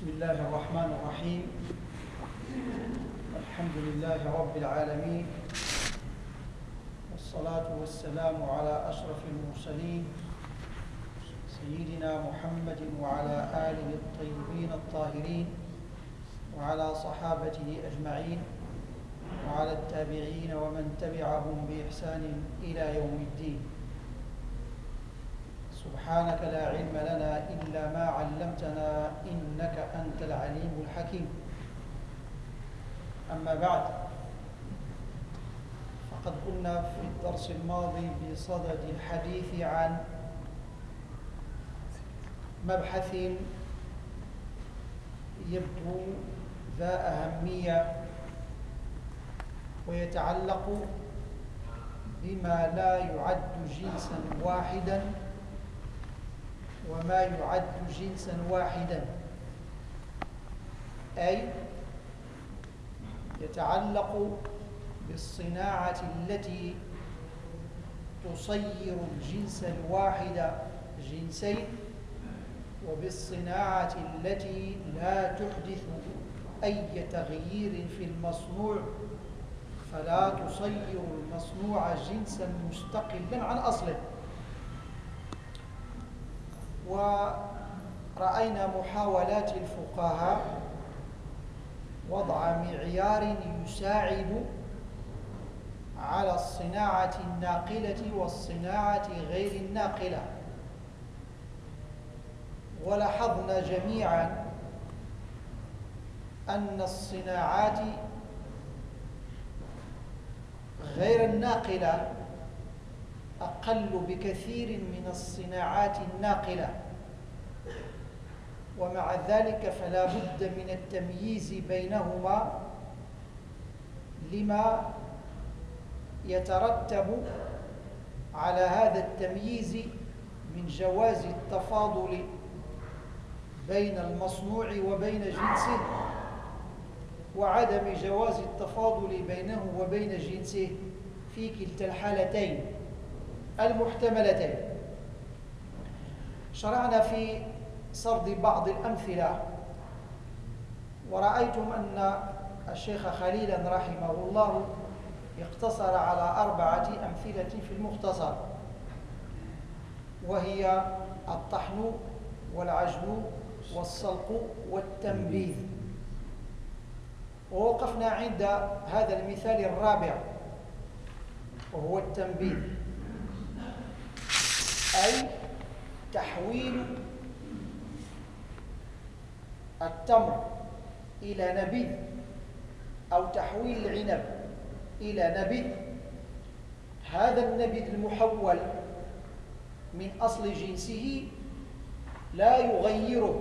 بسم الله الرحمن الرحيم. الحمد لله رب العالمين، والصلاة والسلام على أشرف المرسلين سيدنا محمد وعلى آله الطيبين الطاهرين وعلى صحابته أجمعين وعلى التابعين ومن تبعهم بإحسان إلى يوم الدين. سبحانك لا علم لنا إلا ما علمتنا إنك أنت العليم الحكيم. أما بعد، فقد كنا في الدرس الماضي بصدد الحديث عن مبحث يبدو ذا أهمية ويتعلق بما لا يعد جنسا واحدا وما يعد جنسا واحدا، أي يتعلق بالصناعة التي تصير الجنس الواحد جنسين، وبالصناعة التي لا تحدث أي تغيير في المصنوع فلا تصير المصنوع جنسا مستقلا عن أصله. ورأينا محاولات الفقهاء وضع معيار يساعد على الصناعة الناقلة والصناعة غير الناقلة، ولاحظنا جميعا أن الصناعات غير الناقلة أقل بكثير من الصناعات الناقلة، ومع ذلك فلا بد من التمييز بينهما لما يترتب على هذا التمييز من جواز التفاضل بين المصنوع وبين جنسه، وعدم جواز التفاضل بينه وبين جنسه في كلتا الحالتين المحتملتين. شرعنا في سرد بعض الأمثلة، ورأيتم أن الشيخ خليلا رحمه الله اقتصر على 4 أمثلة في المختصر، وهي الطحن والعجن والسلق والتنبيذ. ووقفنا عند هذا المثال الرابع وهو التنبيذ، أي تحويل التمر إلى نبيذ أو تحويل العنب إلى نبيذ. هذا النبيذ المحول من أصل جنسه لا يغيره،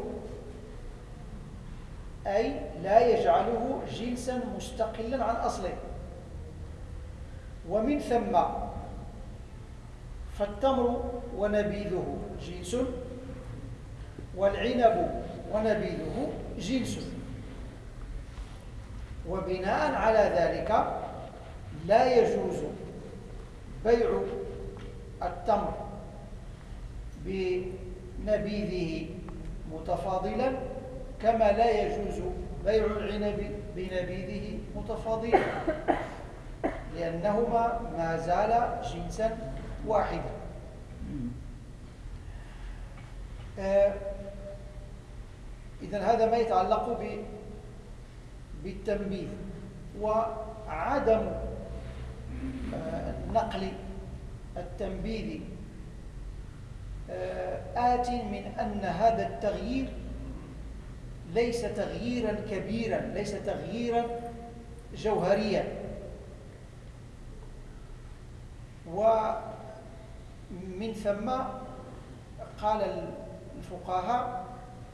أي لا يجعله جنسا مستقلا عن أصله. ومن ثم فالتمر ونبيذه جنس، والعنب ونبيذه جنس، وبناء على ذلك لا يجوز بيع التمر بنبيذه متفاضلا كما لا يجوز بيع العنب بنبيذه متفاضلا، لأنهما ما زال جنسا واحدا. إذن هذا ما يتعلق بالتنبيذ. وعدم نقل التنبيذ آت من أن هذا التغيير ليس تغييرا كبيرا، ليس تغييرا جوهريا. ومن ثم قال الفقهاء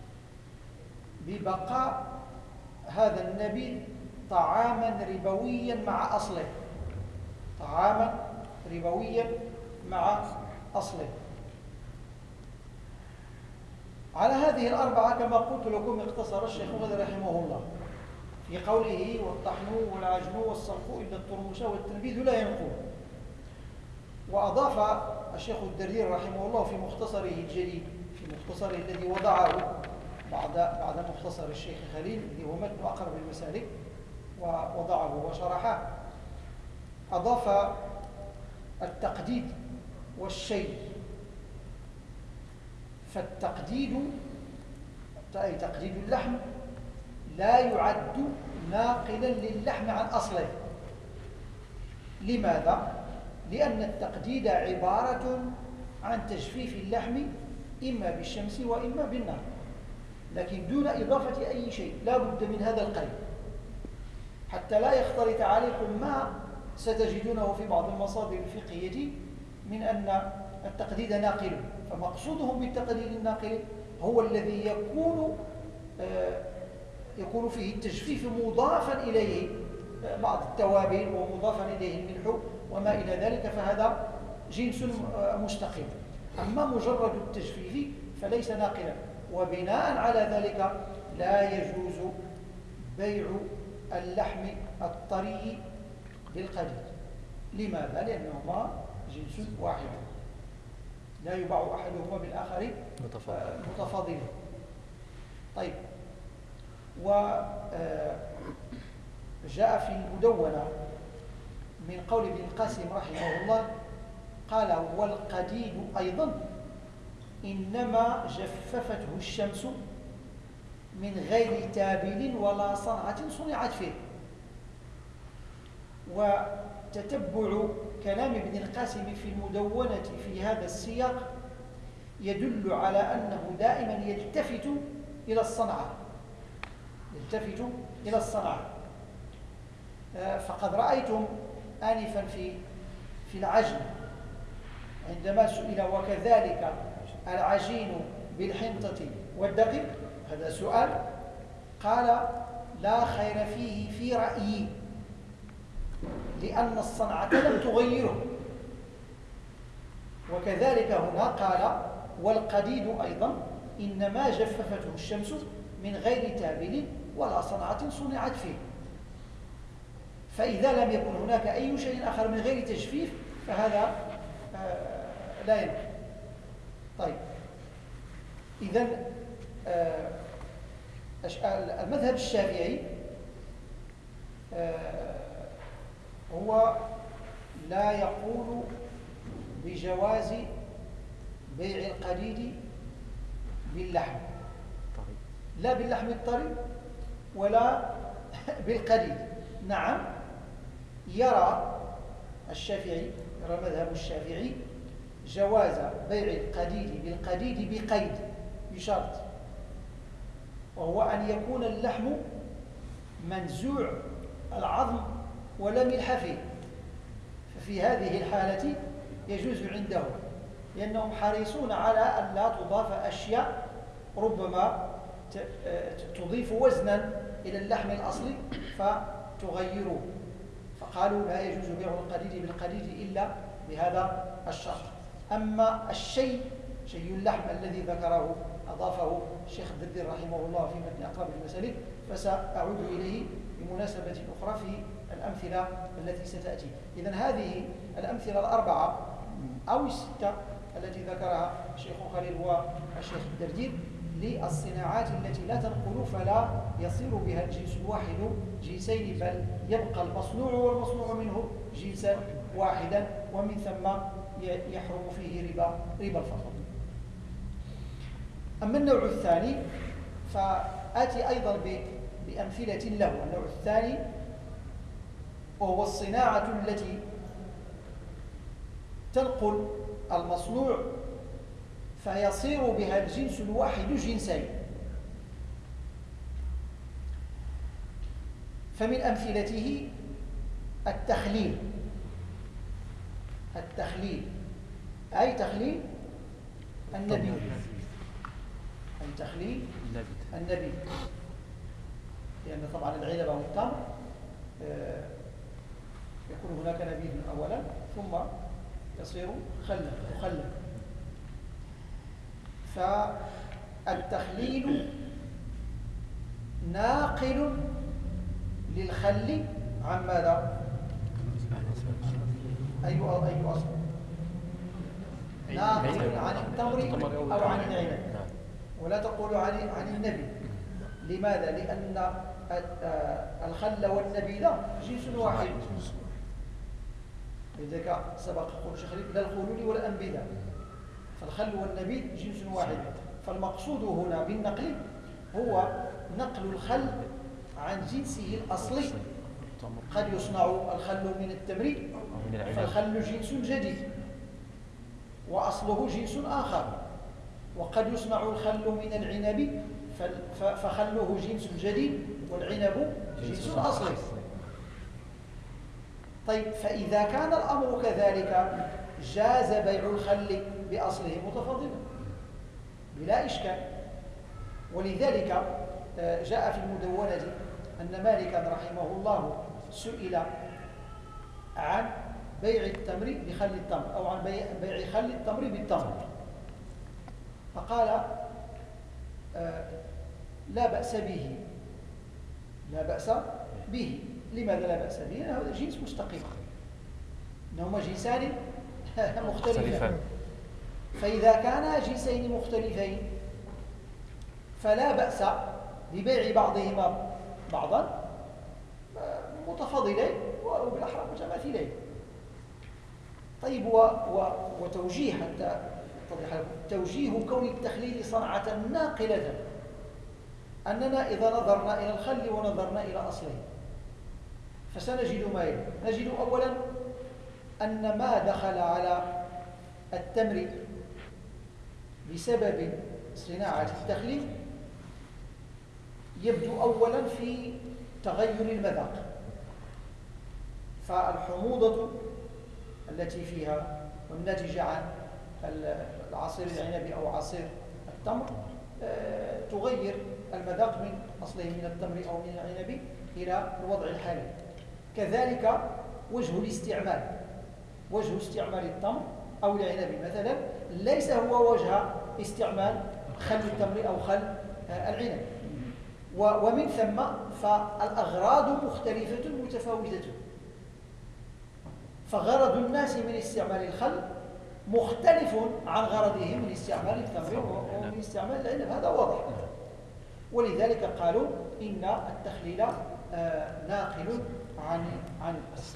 ببقاء هذا النبيذ طعاما ربويا مع أصله، طعاما ربويا مع أصله. على هذه ال4 كما قلت لكم اقتصر الشيخ غزالي رحمه الله في قوله والطحن والعجن والسلق إلا الترمس والتنبيذ لا ينقون. وأضاف الشيخ الدردير رحمه الله في مختصره الجليل، في مختصره الذي وضعه بعد مختصر الشيخ خليل الذي هو متن أقرب المسالك ووضعه وشرحه، أضاف التقديد والشيء. فالتقديد أي تقديد اللحم لا يعد ناقلا للحم عن أصله. لماذا؟ لأن التقديد عبارة عن تجفيف اللحم إما بالشمس وإما بالنار، لكن دون إضافة أي شيء. لا بد من هذا القيد حتى لا يختلط عليكم ما ستجدونه في بعض المصادر الفقهية من أن التقديد ناقل. فمقصودهم بالتقديد الناقل هو الذي يكون فيه التجفيف مضافا إليه بعض التوابل ومضافا إليه الملح وما إلى ذلك، فهذا جنس مستقل. أما مجرد التجفيف فليس ناقلا، وبناء على ذلك لا يجوز بيع اللحم الطري بالقديد. لماذا؟ لأنهما جنس واحد لا يباع أحدهما بالآخر متفاضلين. طيب، وجاء في المدونة من قول ابن القاسم رحمه الله قال: والقديد أيضا إنما جففته الشمس من غير تابل ولا صنعة صنعت فيه. وتتبع كلام ابن القاسم في المدونة في هذا السياق يدل على أنه دائما يلتفت إلى الصنعة. فقد رأيتم آنفا في العجن عندما سئل: وكذلك العجين بالحنطة والدقيق؟ هذا سؤال. قال: لا خير فيه في رأيي، لأن الصنعة لم تغيره. وكذلك هنا قال: والقديد أيضا إنما جففته الشمس من غير تابل ولا صنعة صنعت فيه. فإذا لم يكن هناك أي شيء آخر من غير تجفيف فهذا لا ينفع. طيب، إذن المذهب الشافعي هو لا يقول بجواز بيع القديد باللحم، لا باللحم الطري ولا بالقديد. نعم، يرى مذهب الشافعي جواز بيع القديد بالقديد بقيد، بشرط، وهو أن يكون اللحم منزوع العظم ولا ملح فيه. ففي هذه الحالة يجوز عندهم، لأنهم حريصون على أن لا تضاف أشياء ربما تضيف وزنا إلى اللحم الأصلي فتغيره، فقالوا لا يجوز بيع القديد بالقديد إلا بهذا الشرط. أما شيء اللحم الذي ذكره أضافه الشيخ الدردير رحمه الله في متن أقرب المسالك، فسأعود إليه بمناسبة أخرى في الأمثلة التي ستأتي. إذن هذه الأمثلة الأربعة أو الستة التي ذكرها الشيخ خليل والشيخ الدردير للصناعات التي لا تنقل، فلا يصير بها الجنس الواحد جنسين، بل يبقى المصنوع والمصنوع منه جنسا واحدا، ومن ثم يحرم فيه ربا الفضل. أما النوع الثاني فآتي أيضا بأمثلة له. النوع الثاني وهو الصناعة التي تنقل المصنوع فيصير بها الجنس الواحد جنسين. فمن أمثلته التخليل أي تخليل النبيذ، لأن طبعا العنب والتمر يكون هناك نبيذ أولا ثم يصير مخلل. فالتخليل ناقل للخل عن ماذا؟ أي أصل؟ ناقل عن التمر أو عن العنب. ولا تقول عن النبي. لماذا؟ لأن الخل والنبيذ جنس واحد. لذلك سبق قول شيخ لا الخلول ولا الأنبذة، فالخل والنبيذ جنس واحد. فالمقصود هنا بالنقل هو نقل الخل عن جنسه الأصلي. قد يصنع الخل من التمر، فالخل جنس جديد وأصله جنس آخر، وقد يصنع الخل من العنب فخله جنس جديد والعنب جنس أصلي. طيب، فإذا كان الأمر كذلك جاز بيع الخل بأصله متفاضلا بلا إشكال. ولذلك جاء في المدونة أن مالكا رحمه الله سئل عن بيع التمر بخل التمر أو عن بيع خل التمر بالتمر، فقال لا بأس به. لا بأس به. لماذا لا بأس به؟ لأن هذا جنس مستقيم، إنهما جنسان مختلفان. فإذا كانا جنسين مختلفين فلا بأس ببيع بعضهما بعضا متفاضلين وبالأحرى متماثلين. طيب، وتوجيه حتى أتضح لكم توجيه كون التخليل صنعة ناقلة، أننا إذا نظرنا إلى الخل ونظرنا إلى أصله فسنجد ما يلي. نجد أولا أن ما دخل على التمر بسبب صناعة التخليل يبدو أولا في تغير المذاق. فالحموضة التي فيها والناتجة عن العصير العنبي أو عصير التمر تغير المذاق من أصله من التمر أو من العنب إلى الوضع الحالي. كذلك وجه استعمال التمر أو العنب مثلا ليس هو وجه استعمال خل التمر أو خل العنب. ومن ثم فالأغراض مختلفة متفاوتة، فغرض الناس من استعمال الخل مختلف عن غرضهم من استعمال التمر ومن استعمال العنب، هذا واضح. ولذلك قالوا إن التخليل ناقل عن الأصل.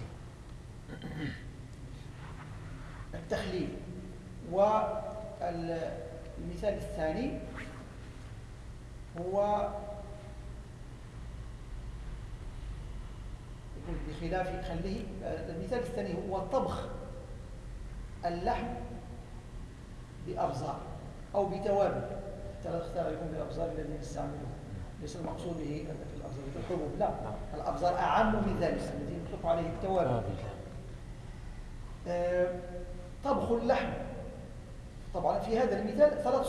التخليل. والمثال الثاني هو بخلاف خله. المثال الثاني هو طبخ اللحم بأبزار أو بتوابل. اختار يكون بالأبزار الذين نستعملها، ليس المقصود به الأبزار الحبوب، لا، الأبزار أعم من ذلك الذي يطلق عليه التوابل. طبخ اللحم. طبعا في هذا المثال ثلاث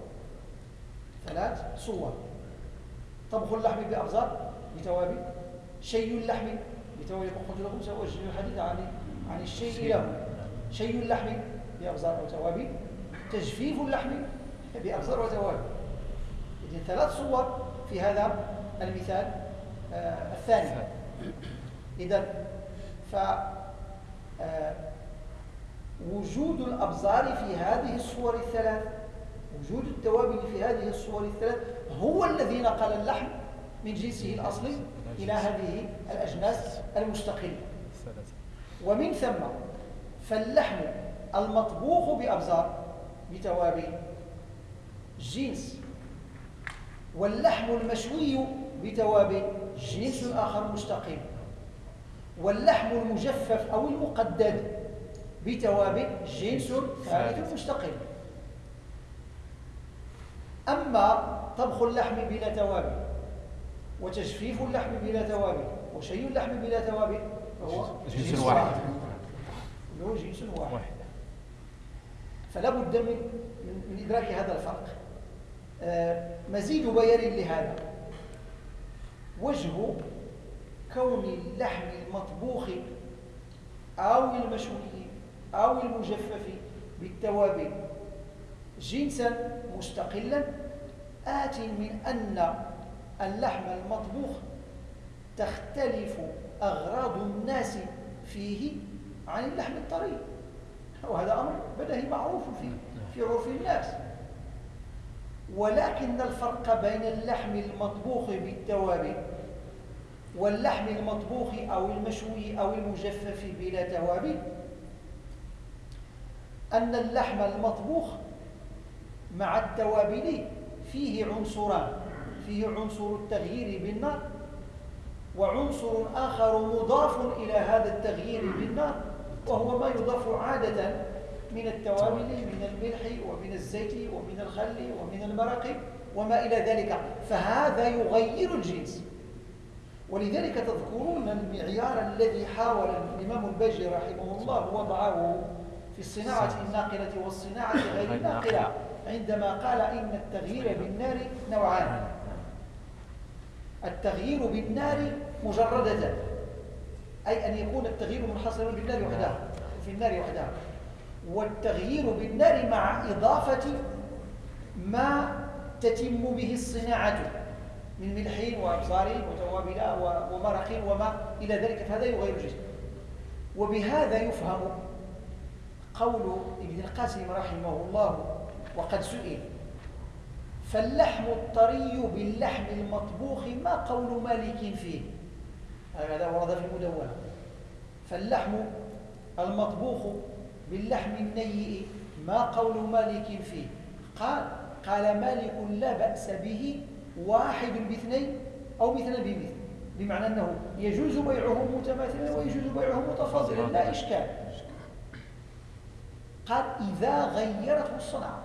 صور. طبخ اللحم بأبزار بتوابل، شي اللحم بتوابل. قلت لكم سأوجه الحديث عن الشيء له. شي اللحم بأبزار أو توابل، تجفيف اللحم بأبزار وتوابل. إذن ثلاث صور في هذا المثال الثاني. إذن وجود الأبزار في هذه الصور الثلاث، وجود التوابل في هذه الصور الثلاث هو الذي نقل اللحم من جنسه الأصلي إلى هذه الأجناس المستقلة. ومن ثم فاللحم المطبوخ بأبزار بتوابل جنس، واللحم المشوي بتوابل جنس آخر مستقل، واللحم المجفف أو المقدد بتوابل جنس ثالث مستقل. أما طبخ اللحم بلا توابل وتجفيف اللحم بلا توابل وشي اللحم بلا توابل فهو جنس واحد. فلا بد من إدراك هذا الفرق. مزيد بيان لهذا وجه كون اللحم المطبوخ أو المشوي أو المجفف بالتوابل جنسا مستقلا آت من أن اللحم المطبوخ تختلف أغراض الناس فيه عن اللحم الطري، وهذا أمر بديهي معروف في عرف الناس. ولكن الفرق بين اللحم المطبوخ بالتوابل واللحم المطبوخ أو المشوي أو المجفف بلا توابل أن اللحم المطبوخ مع التوابل فيه عنصران، فيه عنصر التغيير بالنار، وعنصر آخر مضاف إلى هذا التغيير بالنار، وهو ما يضاف عادة من التوابل من الملح ومن الزيت ومن الخل ومن المرق وما إلى ذلك، فهذا يغير الجنس. ولذلك تذكرون المعيار الذي حاول الإمام الباجي رحمه الله وضعه في الصناعة الناقلة والصناعة غير الناقلة، عندما قال إن التغيير بالنار نوعان: التغيير بالنار مجردة، أي أن يكون التغيير منحصرا بالنار وحدها في النار وحدها، والتغيير بالنار مع إضافة ما تتم به الصناعة من ملح وأبصار وتوابل ومرق وما إلى ذلك، فهذا يغير الجسم. وبهذا يفهم قول ابن القاسم رحمه الله وقد سئل: فاللحم الطري باللحم المطبوخ ما قول مالك فيه؟ هذا ورد في المدونة. فاللحم المطبوخ باللحم النيء ما قول مالك فيه؟ قال مالك لا بأس به واحد باثنين أو مثلا بمثل، بمعنى أنه يجوز بيعه متماثلا ويجوز بيعه متفاضلا لا إشكال. قال إذا غيرته الصنعة.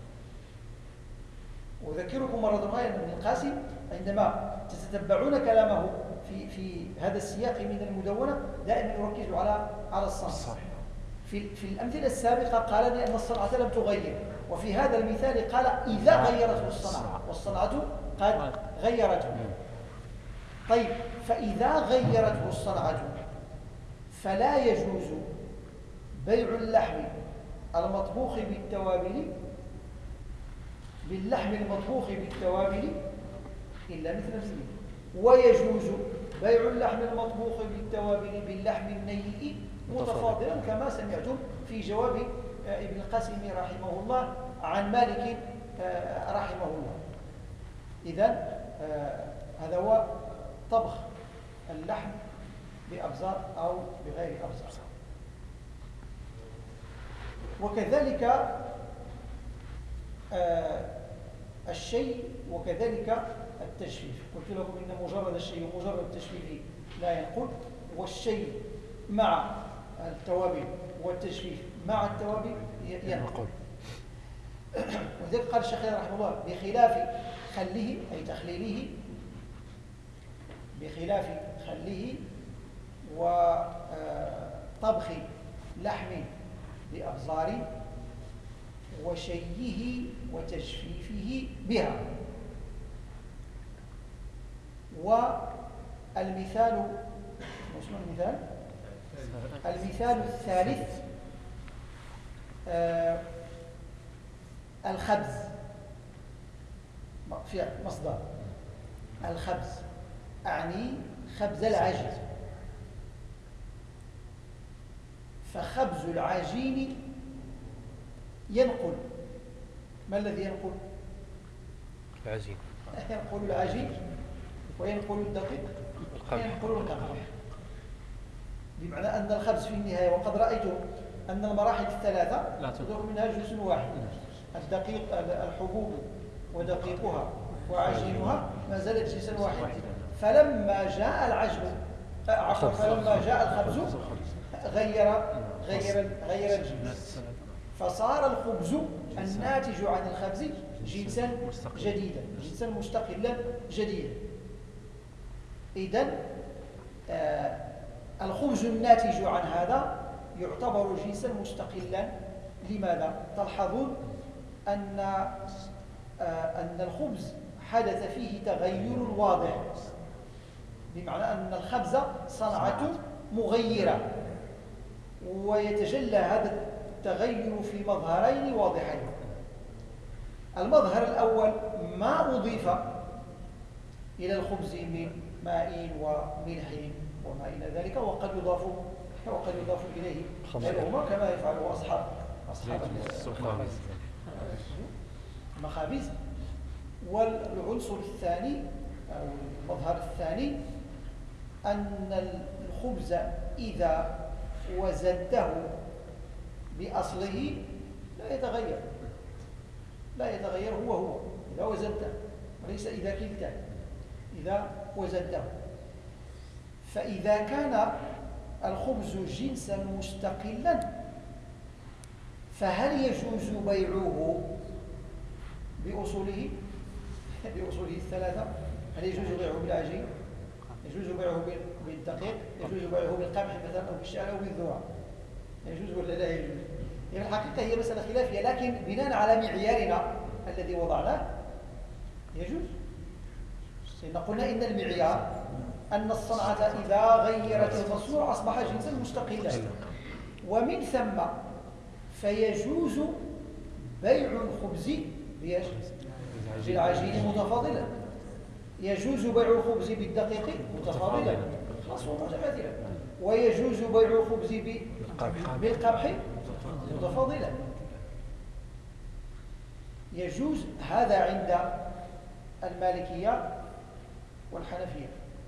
أذكركم مرة أخرى أن ابن القاسم عندما تتتبعون كلامه في هذا السياق من المدونة دائما يركز على الصنعة. في الأمثلة السابقة قال لأن الصنعة لم تغير، وفي هذا المثال قال إذا غيرته الصنعة، والصنعة قد غيرته. طيب، فإذا غيرته الصنعة فلا يجوز بيع اللحم المطبوخ بالتوابل باللحم المطبوخ بالتوابل إلا مثل مثله، ويجوز بيع اللحم المطبوخ بالتوابل باللحم النيء متفاضلا كما سمعتم في جواب ابن القاسم رحمه الله عن مالك رحمه الله. إذن هذا هو طبخ اللحم بأبزار أو بغير أبزار. وكذلك الشيء وكذلك التجفيف. قلت لكم إن مجرد الشيء ومجرد التجفيف لا ينقل، والشيء مع التوابل والتجفيف مع التوابل ينقل. ولذلك قال الشيخ رحمه الله: بخلاف خله أي تخليله، بخلاف خله وطبخ لحم بأبزار وشيه وتجفيفه بها. والمثال، شنو المثال؟ المثال الثالث الخبز، في مصدر الخبز أعني خبز العجين. فخبز العجين ينقل. ما الذي ينقل؟ العجين. ينقل العجين وينقل الدقيق وينقل القمح، بمعنى أن الخبز في النهاية، وقد رأيتم أن المراحل الثلاثة تدور منها جنس واحد: الدقيق الحبوب ودقيقها وعجينها ما زالت جنسا واحدا. فلما جاء العجن فلما جاء الخبز غير الجنس، فصار الخبز الناتج عن الخبز جنسا جديدا، جنسا مستقلا جديدا. إذن الخبز الناتج عن هذا يعتبر جنسا مستقلا. لماذا؟ تلحظون أن الخبز حدث فيه تغير واضح، بمعنى أن الخبز صنعة مغيرة، ويتجلى هذا التغير في مظهرين واضحين. المظهر الأول ما أضيف إلى الخبز من ماء وملح وما إلى ذلك، وقد يضاف إليه غيرهما كما يفعله أصحاب المخابز. والعنصر الثاني أو المظهر الثاني أن الخبز إذا وزنته بأصله لا يتغير، لا يتغير هو إذا وزنته، وليس إذا كلته، إذا وزنته. فإذا كان الخبز جنسا مستقلا فهل يجوز بيعه بأصوله الثلاثة؟ هل يجوز بيعه بالعجين؟ يجوز بيعه بالدقيق؟ يجوز بيعه بالقمح مثلا أو بالشعر أو بالذرة؟ يجوز ولا لا يجوز؟ يعني الحقيقة هي مسألة خلافية، لكن بناء على معيارنا الذي وضعناه يجوز. لأن قلنا إن المعيار أن الصنعة إذا غيرت المصنوع أصبح جنسا مستقلا، ومن ثم فيجوز بيع الخبز بالعجين متفاضلا، يجوز بيع الخبز بالدقيق متفاضلا متماثلا، ويجوز بيع الخبز بالقمح متفاضلا. يجوز هذا عند المالكية والحنفية،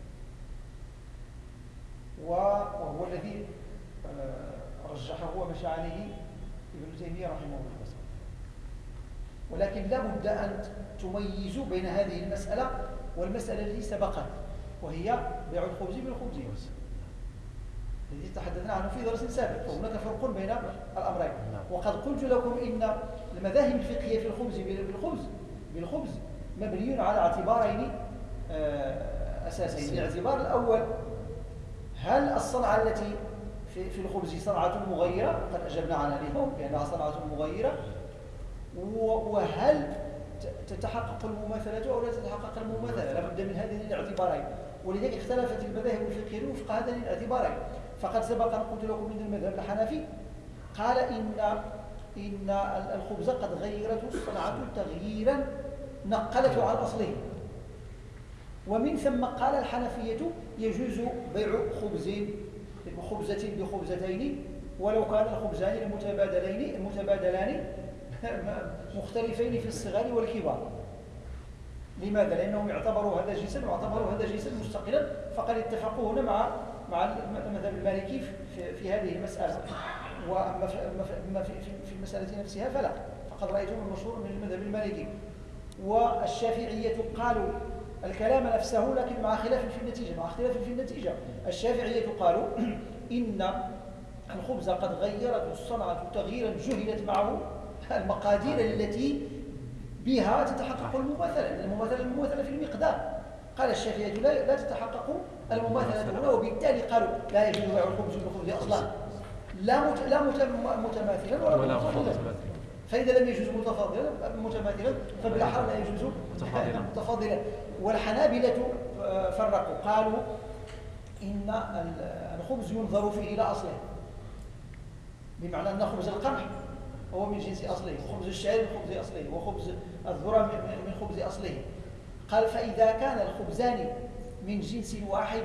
وهو الذي رجحه ومشى عليه ابن تيمية رحمه الله. ولكن لا بد أن تميزوا بين هذه المسألة والمسألة التي سبقت، وهي بيع الخبز بالخبز الذي تحدثنا عنه في درس سابق. فهناك فرق بين الأمرين. وقد قلت لكم إن المذاهب الفقهية في الخبز بالخبز مبني على اعتبارين أساسيين. الاعتبار الأول: هل الصنعة التي في الخبز صنعة مغيرة؟ قد أجبنا عنها اليوم بأنها صنعة مغيرة. وهل تتحقق المماثلة أو لا تتحقق المماثلة؟ لابد من هذين الاعتبارين، ولذلك اختلفت المذاهب الفقهية وفق هذين الاعتبارين. فقد سبق أن قلت لكم من المذهب الحنفي قال إن الخبز قد غيرته الصنعة تغييرا نقلته عن أصله. ومن ثم قال الحنفية يجوز بيع خبزة بخبزتين ولو كان الخبزان المتبادلان مختلفين في الصغار والكبار. لماذا؟ لأنهم يعتبروا هذا جنسا واعتبروا هذا جنسا مستقلا، فقد اتفقوا هنا مع المذهب المالكي في هذه المسألة. وأما في المسألة نفسها فلا، فقد رأيتم المشهور من المذهب المالكي. والشافعية قالوا الكلام نفسه لكن مع اختلاف في النتيجة. الشافعية قالوا إن الخبز قد غيرت الصنعة تغييرا جهلت معه المقادير التي بها تتحقق المماثلة في المقدار. قال الشافعية لا تتحقق المماثلة هنا، وبالتالي قالوا لا يجوز بيع الخبز بالخبز أصلا، لا متماثلا ولا متفاضلا. فإذا لم يجوز متماثلا فبالأحرى لا يجوز متفاضلا. والحنابلة فرقوا، قالوا إن الخبز ينظر فيه إلى أصله، بمعنى أن خبز القمح هو من جنس أصله، وخبز الشعير من خبز أصله، وخبز الذرة من خبز أصله. قال فإذا كان الخبزان من جنس واحد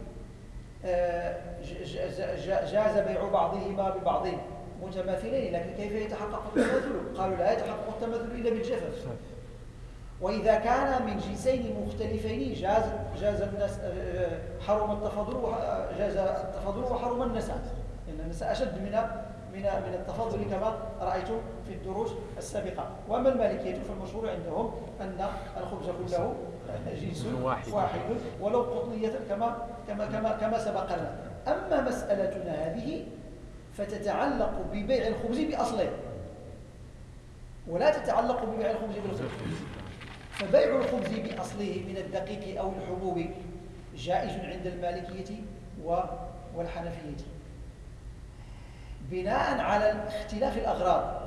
جاز بيع بعضهما ببعض متماثلين، لكن كيف يتحقق التماثل؟ قالوا لا يتحقق التماثل إلا بالجفف. وإذا كان من جنسين مختلفين جاز الناس حرم التفاضل وحرم النساء، لأن النساء أشد من التفاضل كما رأيتم في الدروس السابقة. وأما المالكية فالمشهور عندهم أن الخبز كله جنس واحد ولو قطنية كما سبق لنا. أما مسألتنا هذه فتتعلق ببيع الخبز بأصله ولا تتعلق ببيع الخبز بالخبز. فبيع الخبز بأصله من الدقيق أو الحبوب جائز عند المالكية والحنفية بناء على اختلاف الأغراض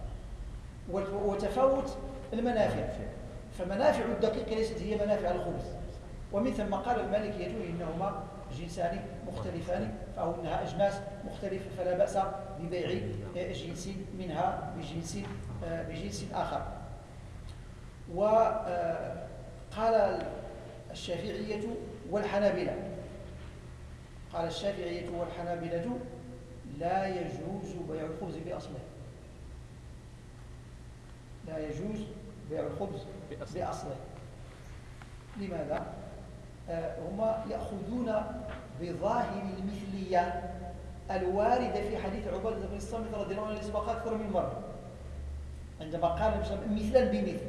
وتفاوت المنافع. فمنافع الدقيق ليست هي منافع الخبز. ومن ثم قال المالكية إنهما جنسان مختلفان أو إنها أجناس مختلفة، فلا بأس ببيع جنس منها بجنس آخر. وقال الشافعية والحنابلة لا يجوز بيع الخبز بأصله، لا يجوز بيع الخبز بأصله. لماذا؟ هم يأخذون بظاهر المثلية الواردة في حديث عبادة بن الصامت رضي الله عنه الذي سبق أكثر من مرة، عندما قال مثلا بمثل،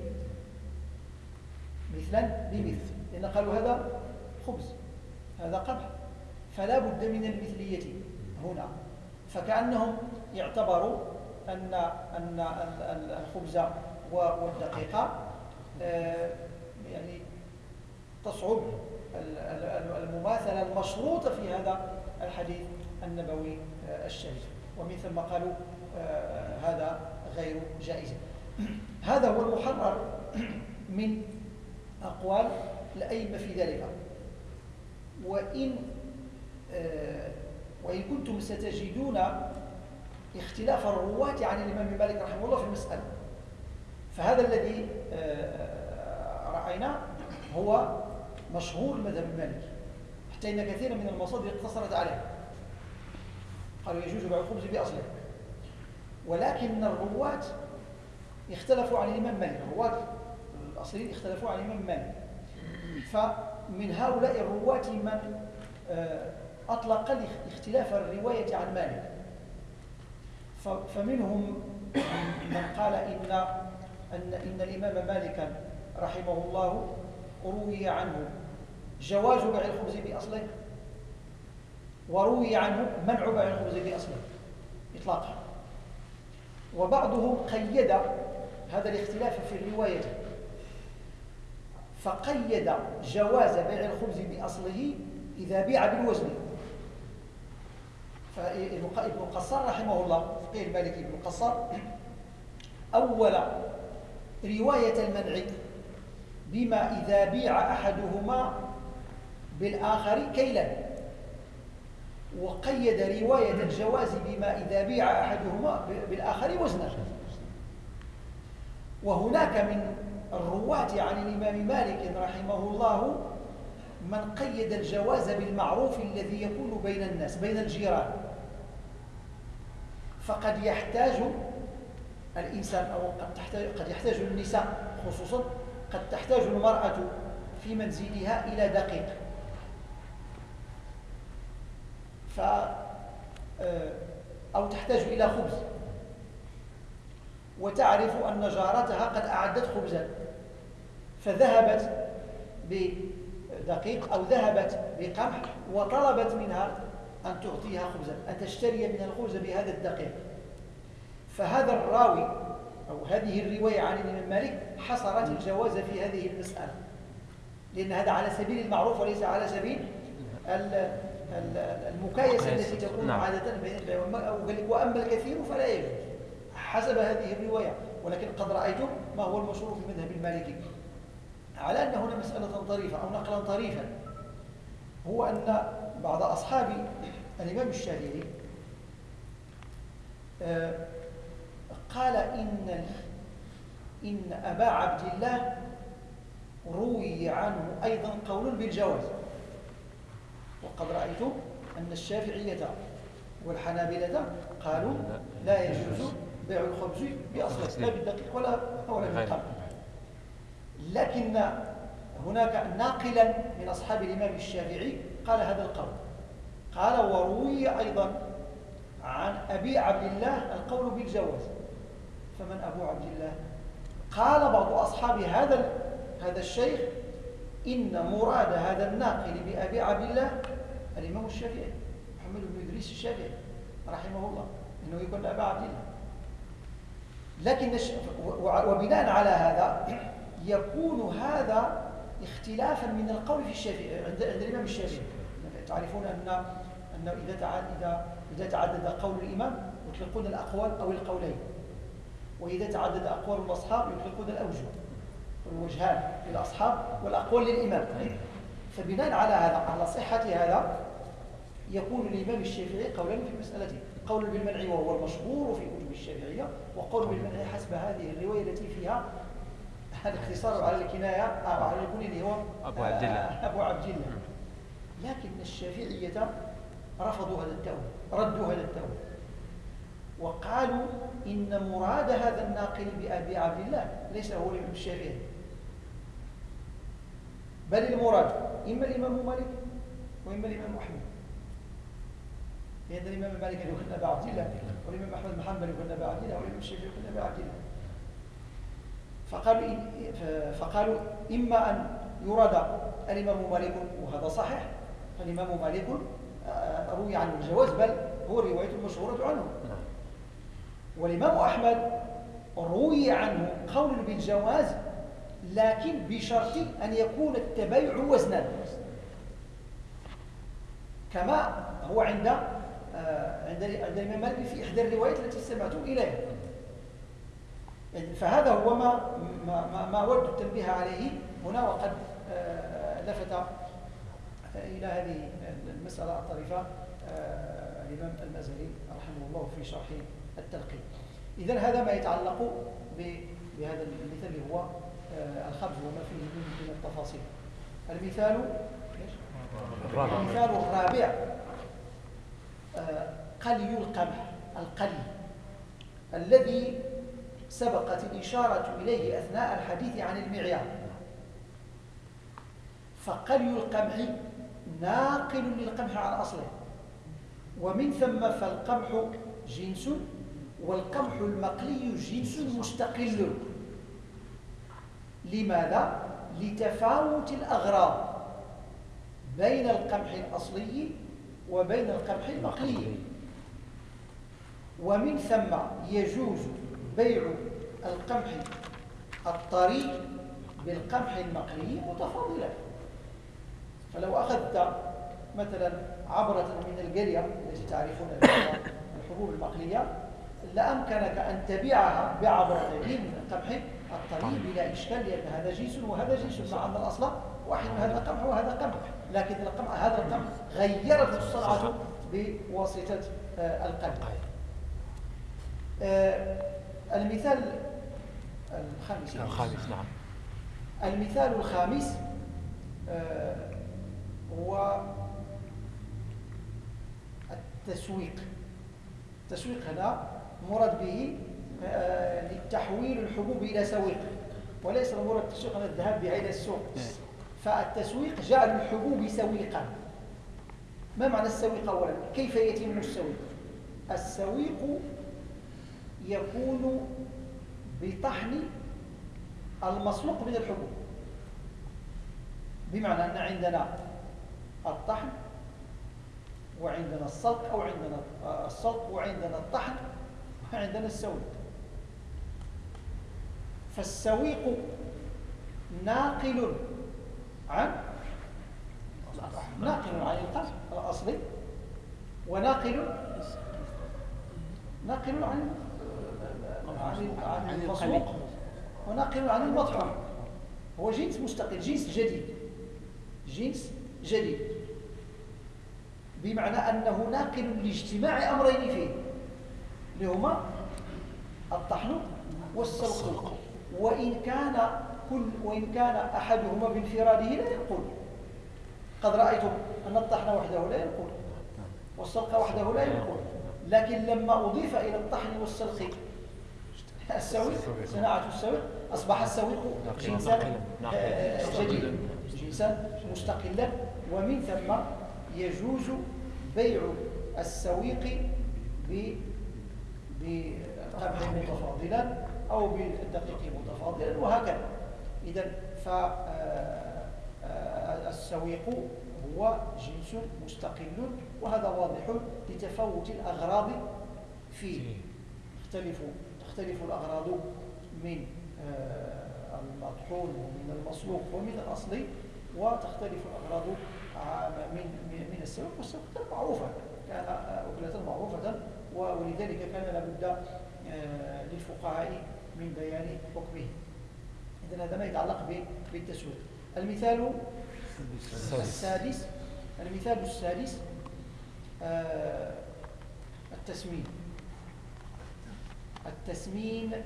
مثلا بمثل، لأن قالوا هذا خبز هذا قمح، فلا بد من المثلية هنا. فكأنهم يعتبروا أن الخبز والدقيق يعني تصعب المماثلة المشروطة في هذا الحديث النبوي الشريف، ومن ثم قالوا هذا غير جائز. هذا هو المحرر من أقوال الأئمة في ذلك. وإن كنتم ستجدون اختلاف الرواة عن الإمام مالك رحمه الله في المسألة، فهذا الذي رأينا هو مشهور المذهب المالكي، حتى إن كثيرا من المصادر اقتصرت عليه، قالوا يجوز بيع الخبز بأصله. ولكن الرواة اختلفوا عن الإمام مالك، الرواة الأصليين اختلفوا عن الإمام مالك. فمن هؤلاء الرواة من أطلق اختلاف الرواية عن مالك، فمنهم من قال إن الإمام مالكا رحمه الله روي عنه جواز بيع الخبز بأصله، وروي عنه منع بيع الخبز بأصله إطلاقا. وبعضهم قيد هذا الاختلاف في الرواية، فقيد جواز بيع الخبز بأصله إذا بيع بالوزن. فابن قصار رحمه الله، فقيه المالكي ابن قصار، أول رواية المنع بما إذا بيع أحدهما بالآخر كيلا، وقيد رواية الجواز بما إذا بيع أحدهما بالآخر وزنا. وهناك من الرواة عن الإمام مالك رحمه الله من قيد الجواز بالمعروف الذي يكون بين الناس بين الجيران. فقد يحتاج الإنسان أو قد يحتاج النساء خصوصا، قد تحتاج المرأة في منزلها إلى دقيق، أو تحتاج إلى خبز، وتعرف أن جارتها قد أعدت خبزا، فذهبت بدقيق أو ذهبت بقمح وطلبت منها أن تعطيها خبزا، أن تشتري من الخبز بهذا الدقيق. فهذا الراوي أو هذه الرواية عن الإمام مالك حصرت الجواز في هذه المسألة، لأن هذا على سبيل المعروف وليس على سبيل المكايسة التي تكون عادة بين البيع والمال. وأما الكثير فلا يجوز حسب هذه الرواية. ولكن قد رأيتم ما هو المشهور في المذهب المالكي على أن هنا مسألة طريفة أو نقلا طريفا، هو أن بعض أصحاب الإمام الشافعي قال إن أبا عبد الله روي عنه أيضا قول بالجواز. وقد رأيت أن الشافعية والحنابلة قالوا لا يجوز بيع الخبز بأصله لا بالدقيق ولا بالقمح. لكن هناك ناقلا من أصحاب الإمام الشافعي قال هذا القول، قال وروي أيضا عن أبي عبد الله القول بالجواز. فمن أبو عبد الله؟ قال بعض أصحاب هذا الشيخ إن مراد هذا الناقل بأبي عبد الله الإمام الشافعي محمد بن إدريس الشافعي رحمه الله، إنه يكون أبا عبد الله. لكن وبناء على هذا يكون هذا اختلافا من القول في الشافعي عند الإمام الشافعي. تعرفون أنه إذا تعدد قول الإمام يطلقون الأقوال أو القولين، وإذا تعدد أقوال الأصحاب يطلقون الأوجه والوجهان للأصحاب والأقوال للإمام. فبناء على هذا على صحة هذا يكون الإمام الشافعي قولان في مسألته، قول بالمنع وهو المشهور في كتب الشافعية، وقول بالمنع حسب هذه الرواية التي فيها الاقتصار على الكناية أو على الكنية اللي هو أبو عبد الله. لكن الشافعية رفضوا هذا التأويل، ردوا هذا التأويل، وقالوا إن مراد هذا الناقل بأبي عبد الله ليس هو الإمام الشافعي، بل المراد إما الإمام مالك وإما الإمام أحمد، لأن الإمام مالك يكون أبا عبد الله، والإمام أحمد بن حنبل يكون أبا عبد الله، والإمام الشافعي يكون أبا عبد الله. فقالوا إما أن يراد الإمام مالك، وهذا صحيح، فالإمام مالك روي عنه الجواز، بل هو الرواية المشهورة عنه. والإمام أحمد روي عنه قول بالجواز، لكن بشرط أن يكون التبايع وزنا، كما هو عند الإمام مالك في إحدى الروايات التي استمعت إليها. فهذا هو ما أود التنبيه عليه هنا، وقد لفت إلى هذه المسألة الطريفة الإمام المازري رحمه الله في شرح التلقين. إذن هذا ما يتعلق بهذا المثال اللي هو الخبز وما فيه من التفاصيل. المثال الرابع قلي القمح، القلي الذي سبقت الإشارة إليه أثناء الحديث عن المعيار. فقلي القمح ناقل للقمح عن أصله، ومن ثم فالقمح جنس، والقمح المقلي جنس مستقل. لماذا؟ لتفاوت الأغراض بين القمح الأصلي وبين القمح المقلي. ومن ثم يجوز بيع القمح الطري بالقمح المقلي متفاضلا. فلو أخذت مثلا عبرة من القرية التي تعرفون الحبوب المقلية، لأمكنك أن تبيعها بعبرتين من القمح الطري بلا إشكال، لأن هذا جنس وهذا جنس، مع أن الأصل واحد، هذا قمح وهذا قمح، لكن هذا القمح غيرته الصنعة بواسطة القمح. المثال الخامس. نعم. المثال الخامس هو التسويق. التسويق هنا مراد به لتحويل الحبوب إلى سويق، وليس المراد التسويق هنا الذهاب بها إلى السوق. فالتسويق جعل الحبوب سويقا. ما معنى السويق أولا؟ كيف يتم السويق؟ السويق يكون بطحن المسلوق من الحبوب، بمعنى أن عندنا الطحن وعندنا السلق، أو عندنا السلق وعندنا الطحن وعندنا السويق. فالسويق ناقل عن القمح الأصلي، وناقل عن المسلوق، وناقل عن المطحون. هو جنس مستقل، جنس جديد، بمعنى أنه ناقل لاجتماع أمرين فيه، اللي هما الطحن والسلق. وإن كان أحدهما بانفراده لا ينقل. قد رأيتم أن الطحن وحده لا ينقل والسلق وحده لا ينقل، لكن لما أضيف إلى الطحن والسلق السويق، صناعة السويق، أصبح السويق جنسا جديدا، جنسا مستقلا. ومن ثم يجوز بيع السويق بالقمح متفاضلا أو بالدقيق متفاضلا، وهكذا. إذن فالسويق هو جنس مستقل، وهذا واضح لتفاوت الأغراض فيه. تختلف الأغراض من المطحون ومن المسلوق ومن الأصلي، وتختلف الأغراض من السويق. والسويق كان معروفة، كان أكلة معروفة، ولذلك كان لابد للفقهاء من بيان حكمه. إذن هذا ما يتعلق بالتسويق. المثال السادس التسمين.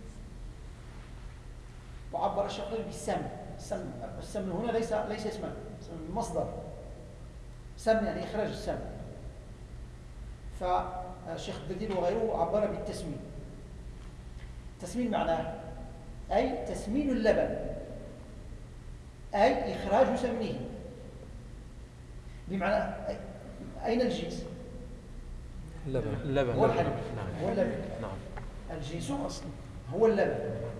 وعبر الشيخ بالسمن. السمن هنا ليس اسما، مصدر سمن يعني إخراج السمن. الشيخ الدردير وغيره عبر بالتسمين. التسمين معناه أي تسمين اللبن، أي إخراج سمنه. بمعنى أين الجنس؟ اللبن هو الحليب. نعم. هو اللبن. نعم. الجنس هو اللبن.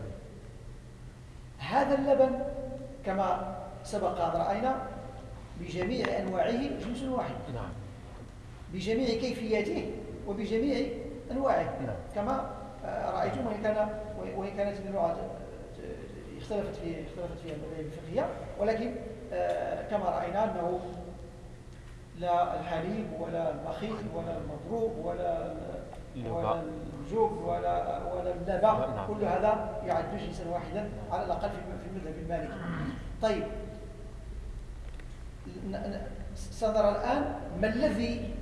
هذا اللبن كما سبق أن رأينا بجميع أنواعه جنس واحد. نعم. بجميع كيفياته وبجميع أنواعه. نعم. كما رأيتم وإن كانت اللغة اختلفت فيها المذاهب الفقهية، ولكن كما رأينا أنه لا الحليب ولا المخيط ولا المضروب ولا الجوب ولا اللبن، كل هذا يعد جنسا واحدا على الأقل في المذهب المالكي. طيب، سنرى الآن ما الذي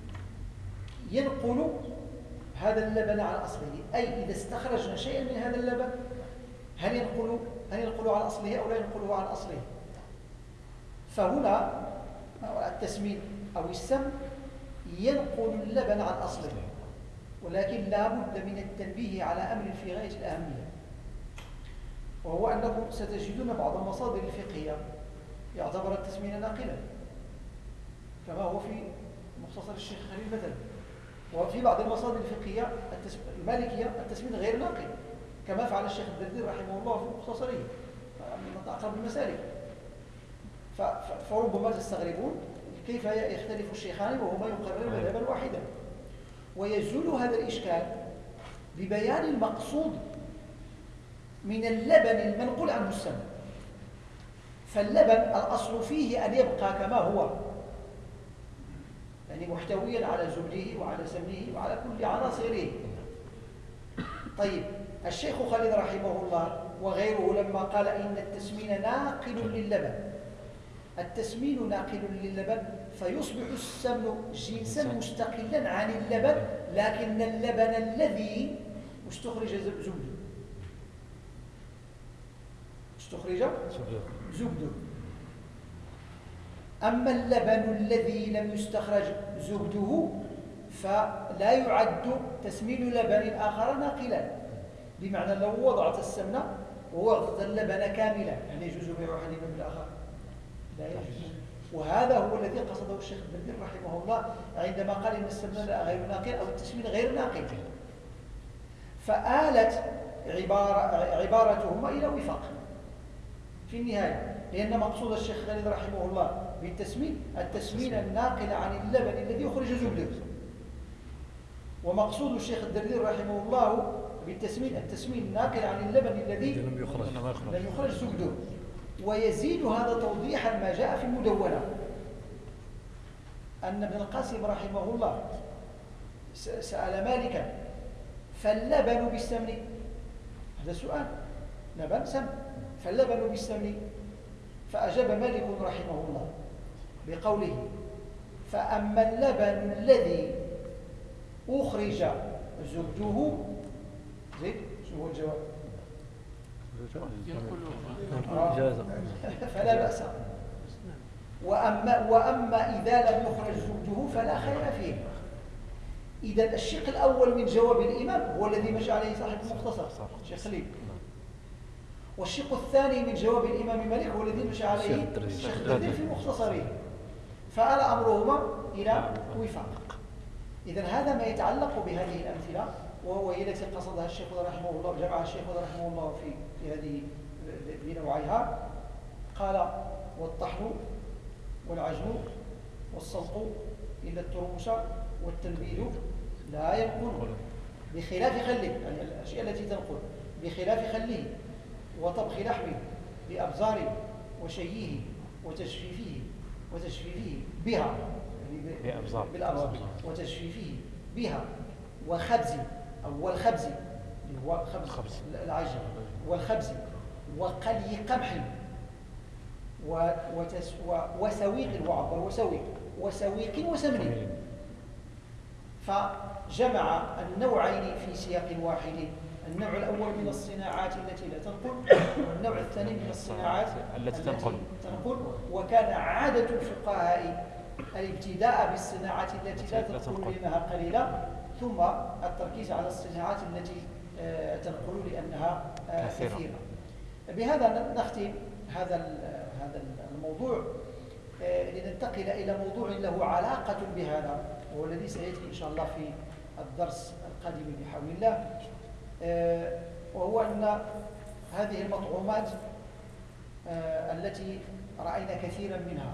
ينقل هذا اللبن على أصله، أي إذا استخرجنا شيئا من هذا اللبن هل ينقله على أصله أو لا ينقله على أصله. فهنا التسمين أو السم ينقل اللبن عن أصله، ولكن لا بد من التنبيه على أمر في غاية الأهمية، وهو أنكم ستجدون بعض المصادر الفقهية يعتبر التسمين ناقلا، كما هو في مختصر الشيخ خليل مثلا. وفي بعض المصادر الفقهية المالكية التسمين غير ناقل، كما فعل الشيخ الدردير رحمه الله في مختصره من أقرب المسالك. فربما تستغربون كيف يختلف الشيخان وهما يقرران مذهبا واحدا. ويزول هذا الإشكال ببيان المقصود من اللبن المنقول عنه السم. فاللبن الأصل فيه أن يبقى كما هو، يعني محتويا على زبده وعلى سمنه وعلى كل عناصره. طيب، الشيخ خالد رحمه الله وغيره لما قال إن التسمين ناقل للبن، التسمين ناقل للبن فيصبح السمن جنسا مستقلا عن اللبن، لكن اللبن الذي استخرج زبده. أما اللبن الذي لم يستخرج زبده فلا يعد تسمين لبن آخر ناقلا. بمعنى لو وضعت السمنة ووضعت اللبن كاملا هل يجوز بيع أحدهما بالآخر؟ لا يجوز. وهذا هو الذي قصده الشيخ الدردير رحمه الله عندما قال إن السمنة غير ناقل أو التسمين غير ناقل. فآلت عبارتهما إلى وفاق في النهاية، لأن مقصود الشيخ خالد رحمه الله التسمين الناقل عن اللبن الذي يخرج زبده، ومقصود الشيخ الدردير رحمه الله التسمين الناقل عن اللبن الذي لم يخرج زبده. ويزيد هذا توضيحا ما جاء في المدونة أن ابن القاسم رحمه الله سأل مالكا فاللبن بالسمن، هذا سؤال، لبن سمن، فاللبن بالسمن، فأجاب مالك رحمه الله بقوله فأما اللبن الذي أخرج زبده زيد، شو هو الجواب؟ فلا بأس. وأما إذا لم يخرج زبده فلا خير فيه. إذا الشق الأول من جواب الإمام هو الذي مشى عليه صاحب المختصر الشيخ خليل، والشق الثاني من جواب الإمام مالك هو الذي مشى عليه الشيخ الدردير في مختصره، فآل أمرهما إلى وفاق. إذا هذا ما يتعلق بهذه الأمثلة، وهي التي قصدها الشيخ رحمه الله، جمعها الشيخ رحمه الله في هذه بنوعيها. قال والطحن والعجن والسلط إلا الترمس والتنبيذ لا ينقل بخلاف خله، يعني الأشياء التي تنقل بخلاف خله وطبخ لحمه بأبزاره وشيه وتجفيفه بها، يعني بالأبزار وتجفيفه بها، وخبز أو والخبز اللي هو خبز العجن والخبز، وقلي قمح وسويق، وعبر وسويق وسمن. فجمع النوعين في سياق واحد، النوع الأول من الصناعات التي لا تنقل، والنوع الثاني من الصناعات التي تنقل. وكان عادة الفقهاء الابتداء بالصناعات التي لا تنقل لأنها قليلة، ثم التركيز على الصناعات التي تنقل لأنها كثيرة. بهذا نختم هذا الموضوع لننتقل إلى موضوع له علاقة بهذا، وهو الذي سيأتي إن شاء الله في الدرس القادم بحول الله، وهو أن هذه المطعومات التي رأينا كثيرا منها،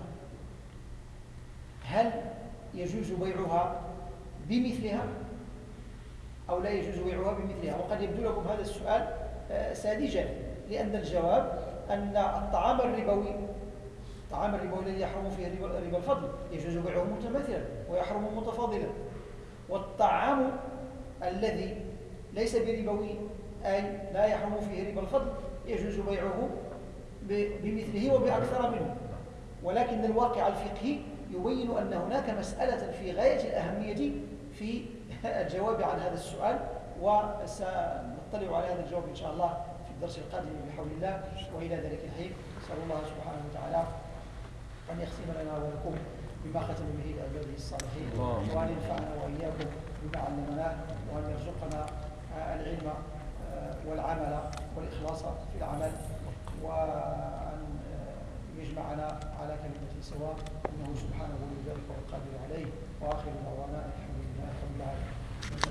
هل يجوز بيعها بمثلها أو لا يجوز بيعها بمثلها؟ وقد يبدو لكم هذا السؤال ساذجا، لأن الجواب أن الطعام الربوي الذي يحرم فيه ربا الفضل يجوز بيعه متماثلا ويحرم متفاضلا، والطعام الذي ليس بربوي أي لا يحرم فيه ربا الفضل يجوز بيعه بمثله وبأكثر منه. ولكن الواقع الفقهي يبين أن هناك مسألة في غاية الأهمية في الجواب عن هذا السؤال، وسنطلع على هذا الجواب إن شاء الله في الدرس القادم بحول الله. وإلى ذلك الحين نسأل الله سبحانه وتعالى أن يختم لنا ولكم بما ختم به لعباده الصالحين، وأن ينفعنا وإياكم بما علمناه، وأن يرزقنا العلم والعمل والإخلاص في العمل، وأن يجمعنا على كلمة سواء، إنه سبحانه ولي ذلك والقادر عليه. وآخر دعوانا الحمد لله رب العالمين.